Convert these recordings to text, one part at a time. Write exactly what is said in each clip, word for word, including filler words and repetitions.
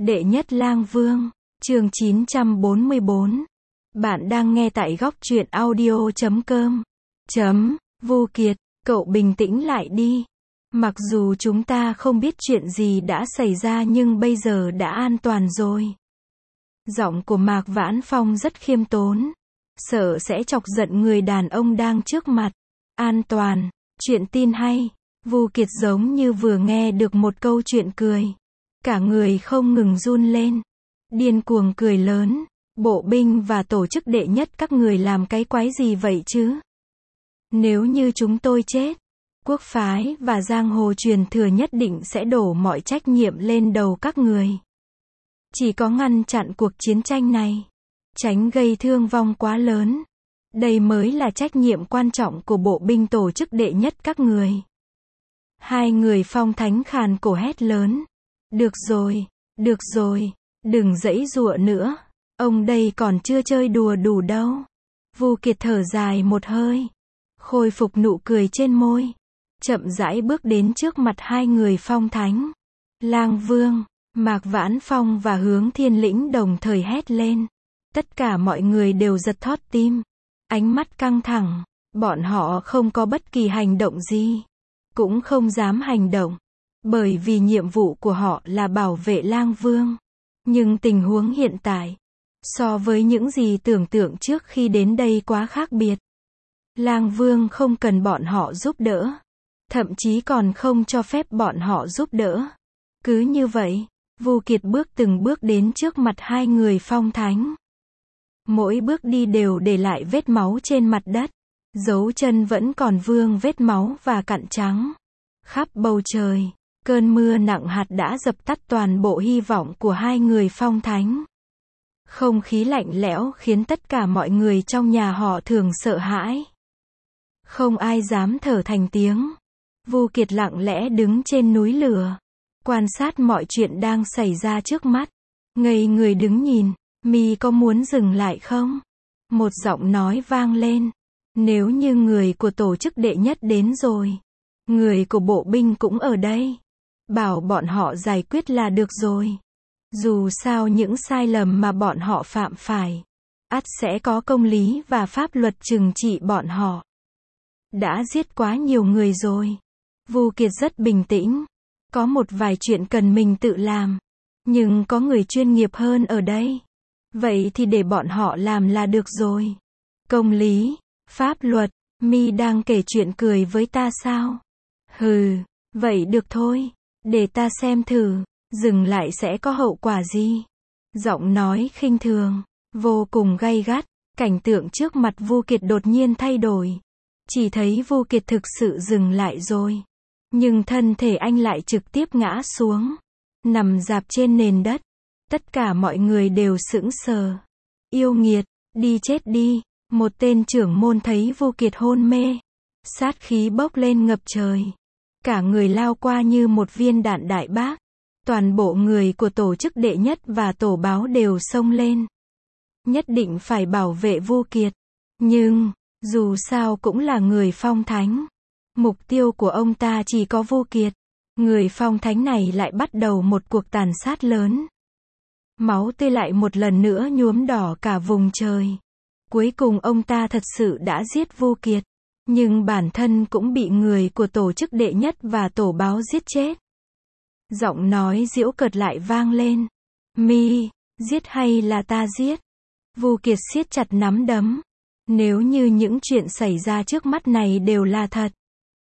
Đệ nhất lang vương, chương chín trăm bốn mươi bốn. Bạn đang nghe tại góc truyện audio chấm com. Chấm, Vu Kiệt, cậu bình tĩnh lại đi. Mặc dù chúng ta không biết chuyện gì đã xảy ra nhưng bây giờ đã an toàn rồi. Giọng của Mạc Vãn Phong rất khiêm tốn. Sợ sẽ chọc giận người đàn ông đang trước mặt. An toàn, chuyện tin hay. Vu Kiệt giống như vừa nghe được một câu chuyện cười. Cả người không ngừng run lên. Điên cuồng cười lớn. Bộ binh và tổ chức đệ nhất các người làm cái quái gì vậy chứ? Nếu như chúng tôi chết, quốc phái và giang hồ truyền thừa nhất định sẽ đổ mọi trách nhiệm lên đầu các người. Chỉ có ngăn chặn cuộc chiến tranh này, tránh gây thương vong quá lớn. Đây mới là trách nhiệm quan trọng của bộ binh tổ chức đệ nhất các người. Hai người phong thánh khàn cổ hét lớn. Được rồi, được rồi, đừng giãy giụa nữa. Ông đây còn chưa chơi đùa đủ đâu. Vu Kiệt thở dài một hơi. Khôi phục nụ cười trên môi. Chậm rãi bước đến trước mặt hai người phong thánh. Lang Vương, Mạc Vãn Phong và Hướng Thiên Lĩnh đồng thời hét lên. Tất cả mọi người đều giật thót tim. Ánh mắt căng thẳng. Bọn họ không có bất kỳ hành động gì. Cũng không dám hành động. Bởi vì nhiệm vụ của họ là bảo vệ Lang Vương. Nhưng tình huống hiện tại, so với những gì tưởng tượng trước khi đến đây quá khác biệt. Lang Vương không cần bọn họ giúp đỡ. Thậm chí còn không cho phép bọn họ giúp đỡ. Cứ như vậy, Vu Kiệt bước từng bước đến trước mặt hai người phong thánh. Mỗi bước đi đều để lại vết máu trên mặt đất. Dấu chân vẫn còn vương vết máu và cặn trắng. Khắp bầu trời, cơn mưa nặng hạt đã dập tắt toàn bộ hy vọng của hai người phong thánh. Không khí lạnh lẽo khiến tất cả mọi người trong nhà họ Thường sợ hãi. Không ai dám thở thành tiếng. Vu Kiệt lặng lẽ đứng trên núi lửa, quan sát mọi chuyện đang xảy ra trước mắt. Ngây người đứng nhìn, mi có muốn dừng lại không? Một giọng nói vang lên. Nếu như người của tổ chức đệ nhất đến rồi, người của bộ binh cũng ở đây. Bảo bọn họ giải quyết là được rồi. Dù sao những sai lầm mà bọn họ phạm phải, ắt sẽ có công lý và pháp luật trừng trị bọn họ. Đã giết quá nhiều người rồi. Vu Kiệt rất bình tĩnh. Có một vài chuyện cần mình tự làm. Nhưng có người chuyên nghiệp hơn ở đây. Vậy thì để bọn họ làm là được rồi. Công lý, pháp luật, mi đang kể chuyện cười với ta sao? Hừ, vậy được thôi. Để ta xem thử, dừng lại sẽ có hậu quả gì? Giọng nói khinh thường, vô cùng gay gắt. Cảnh tượng trước mặt Vu Kiệt đột nhiên thay đổi. Chỉ thấy Vu Kiệt thực sự dừng lại rồi. Nhưng thân thể anh lại trực tiếp ngã xuống. Nằm rạp trên nền đất. Tất cả mọi người đều sững sờ. Yêu nghiệt, đi chết đi. Một tên trưởng môn thấy Vu Kiệt hôn mê. Sát khí bốc lên ngập trời. Cả người lao qua như một viên đạn đại bác. Toàn bộ người của tổ chức đệ nhất và tổ báo đều xông lên. Nhất định phải bảo vệ Vu Kiệt. Nhưng, dù sao cũng là người phong thánh. Mục tiêu của ông ta chỉ có Vu Kiệt. Người phong thánh này lại bắt đầu một cuộc tàn sát lớn. Máu tươi lại một lần nữa nhuốm đỏ cả vùng trời. Cuối cùng ông ta thật sự đã giết Vu Kiệt. Nhưng bản thân cũng bị người của tổ chức đệ nhất và tổ báo giết chết. Giọng nói giễu cợt lại vang lên. Mi, giết hay là ta giết? Vu Kiệt siết chặt nắm đấm. Nếu như những chuyện xảy ra trước mắt này đều là thật,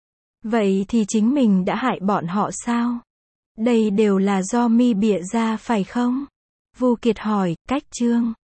vậy thì chính mình đã hại bọn họ sao? Đây đều là do mi bịa ra phải không? Vu Kiệt hỏi, cách chương.